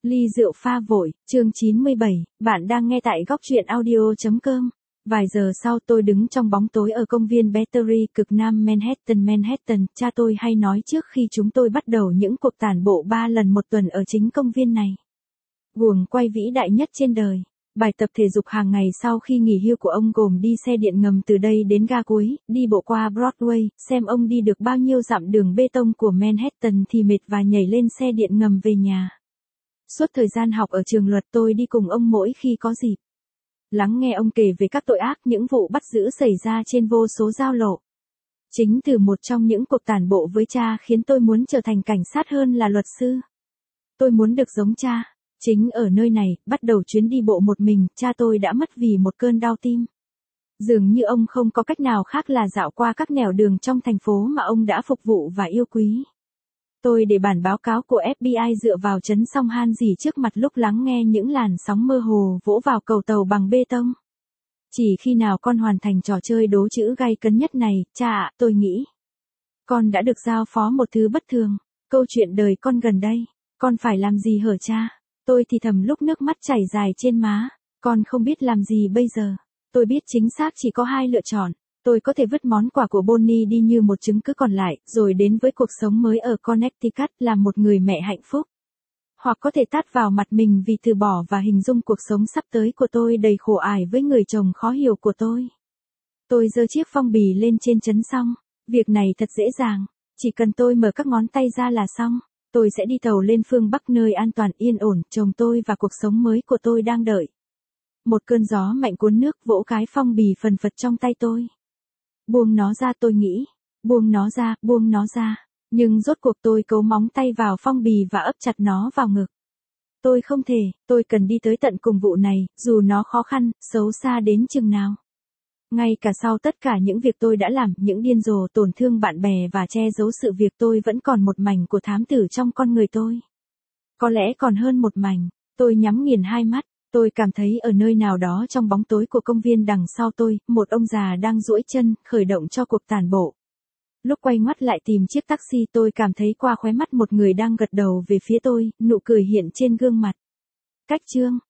Ly rượu pha vội, chương 97, bạn đang nghe tại góc truyện audio.com. Vài giờ sau tôi đứng trong bóng tối ở công viên Battery cực nam Manhattan. Cha tôi hay nói trước khi chúng tôi bắt đầu những cuộc tản bộ 3 lần một tuần ở chính công viên này. Guồng quay vĩ đại nhất trên đời. Bài tập thể dục hàng ngày sau khi nghỉ hưu của ông gồm đi xe điện ngầm từ đây đến ga cuối, đi bộ qua Broadway, xem ông đi được bao nhiêu dặm đường bê tông của Manhattan thì mệt và nhảy lên xe điện ngầm về nhà. Suốt thời gian học ở trường luật tôi đi cùng ông mỗi khi có dịp. Lắng nghe ông kể về các tội ác, những vụ bắt giữ xảy ra trên vô số giao lộ. Chính từ một trong những cuộc tản bộ với cha khiến tôi muốn trở thành cảnh sát hơn là luật sư. Tôi muốn được giống cha. Chính ở nơi này, bắt đầu chuyến đi bộ một mình, cha tôi đã mất vì một cơn đau tim. Dường như ông không có cách nào khác là dạo qua các nẻo đường trong thành phố mà ông đã phục vụ và yêu quý. Tôi để bản báo cáo của FBI dựa vào trấn song Han dì trước mặt lúc lắng nghe những làn sóng mơ hồ vỗ vào cầu tàu bằng bê tông. Chỉ khi nào con hoàn thành trò chơi đố chữ gay cấn nhất này, cha ạ, tôi nghĩ. Con đã được giao phó một thứ bất thường. Câu chuyện đời con gần đây. Con phải làm gì hở cha? Tôi thì thầm lúc nước mắt chảy dài trên má. Con không biết làm gì bây giờ. Tôi biết chính xác chỉ có hai lựa chọn. Tôi có thể vứt món quà của Bonnie đi như một chứng cứ còn lại, rồi đến với cuộc sống mới ở Connecticut làm một người mẹ hạnh phúc. Hoặc có thể tát vào mặt mình vì từ bỏ và hình dung cuộc sống sắp tới của tôi đầy khổ ải với người chồng khó hiểu của tôi. Tôi giơ chiếc phong bì lên trên trấn xong. Việc này thật dễ dàng. Chỉ cần tôi mở các ngón tay ra là xong. Tôi sẽ đi tàu lên phương Bắc nơi an toàn yên ổn, chồng tôi và cuộc sống mới của tôi đang đợi. Một cơn gió mạnh cuốn nước vỗ cái phong bì phần phật trong tay tôi. Buông nó ra, tôi nghĩ. Buông nó ra. Nhưng rốt cuộc tôi cấu móng tay vào phong bì và ấp chặt nó vào ngực. Tôi không thể, tôi cần đi tới tận cùng vụ này, dù nó khó khăn, xấu xa đến chừng nào. Ngay cả sau tất cả những việc tôi đã làm, những điên rồ tổn thương bạn bè và che giấu sự việc, tôi vẫn còn một mảnh của thám tử trong con người tôi. Có lẽ còn hơn một mảnh. Tôi nhắm nghiền hai mắt. Tôi cảm thấy ở nơi nào đó trong bóng tối của công viên đằng sau tôi, một ông già đang duỗi chân, khởi động cho cuộc tản bộ. Lúc quay ngoắt lại tìm chiếc taxi, tôi cảm thấy qua khóe mắt một người đang gật đầu về phía tôi, nụ cười hiện trên gương mặt. Cách chương